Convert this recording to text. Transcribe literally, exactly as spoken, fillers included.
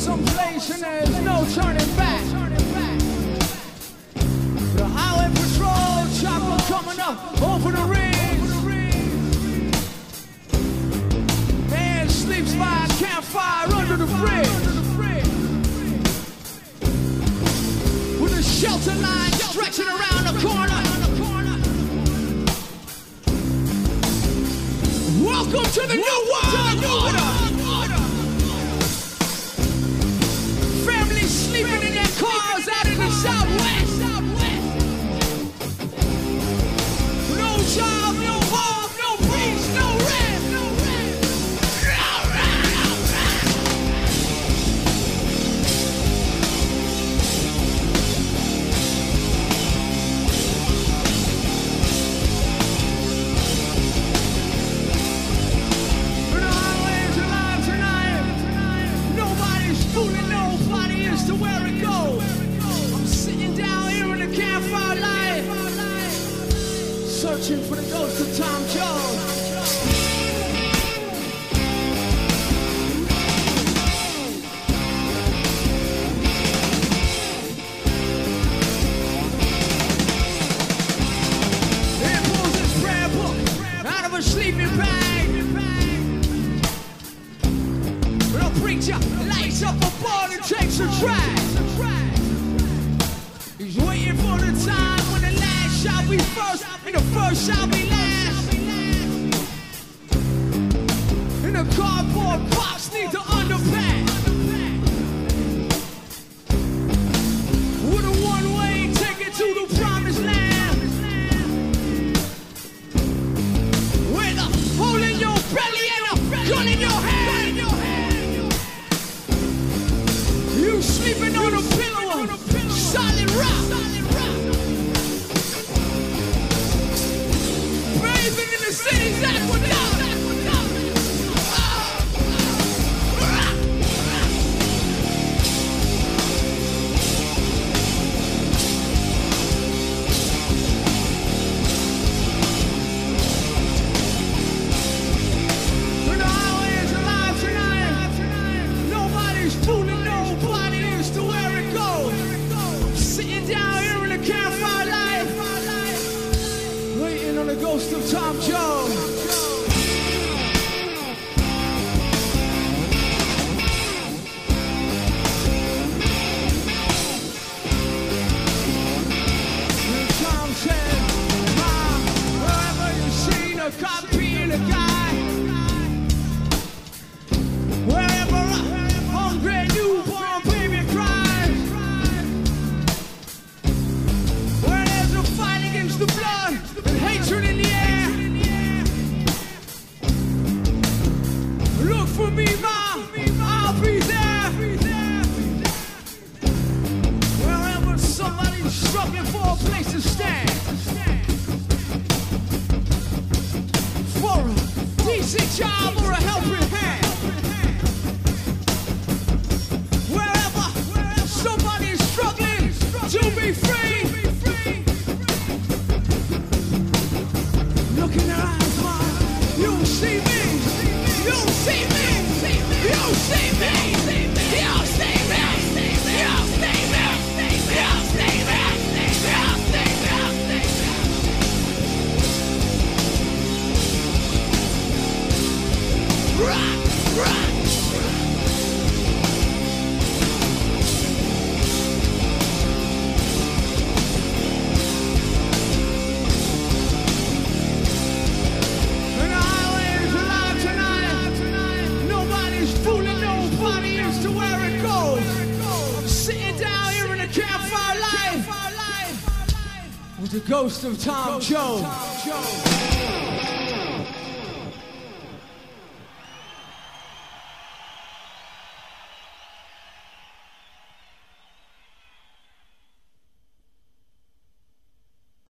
someplace and there's no turning back. The highway patrol chopper coming up over the ridge. Man sleeps by a campfire under the bridge. With a shelter line stretching around the corner. Welcome to the new world order. Families sleeping in their cars out in the Southwest. No job, no home, no peace, no rest. Fooling nobody as to where it goes. I'm sitting down here in the campfire light, searching for the ghost of Tom Jones. He pulls his prayer book out of a sleeping bag. The preacher lights up a ball and takes a drag. He's waiting for the time when the last shall be first and the first shall be last. And the cardboard box needs to underpack. With a one-way ticket to the promised land. With a hole in your belly and a gun in your hand. You sleeping on a pillow of solid rock. Bathing in the city's aqueduct. The highway is alive tonight. Nobody's fooling nobody as to where it goes. Sitting down here in the campfire light, waiting on the ghost of Tom Jones. Tom said, Mom, wherever you seen a cop being a guy, wherever a hungry newborn baby cries, where there's a fight against the blood and hatred in the air, look for me, Mom, I'll be there. Wherever somebody's struggling for a place to stand, for a decent job or a helping hand. Wherever somebody's struggling to be free, look in their eyes, Mom. You see me. You see me. You see me. You see me. You see me. You see me. Rock, rock. The ghost of Tom Jones.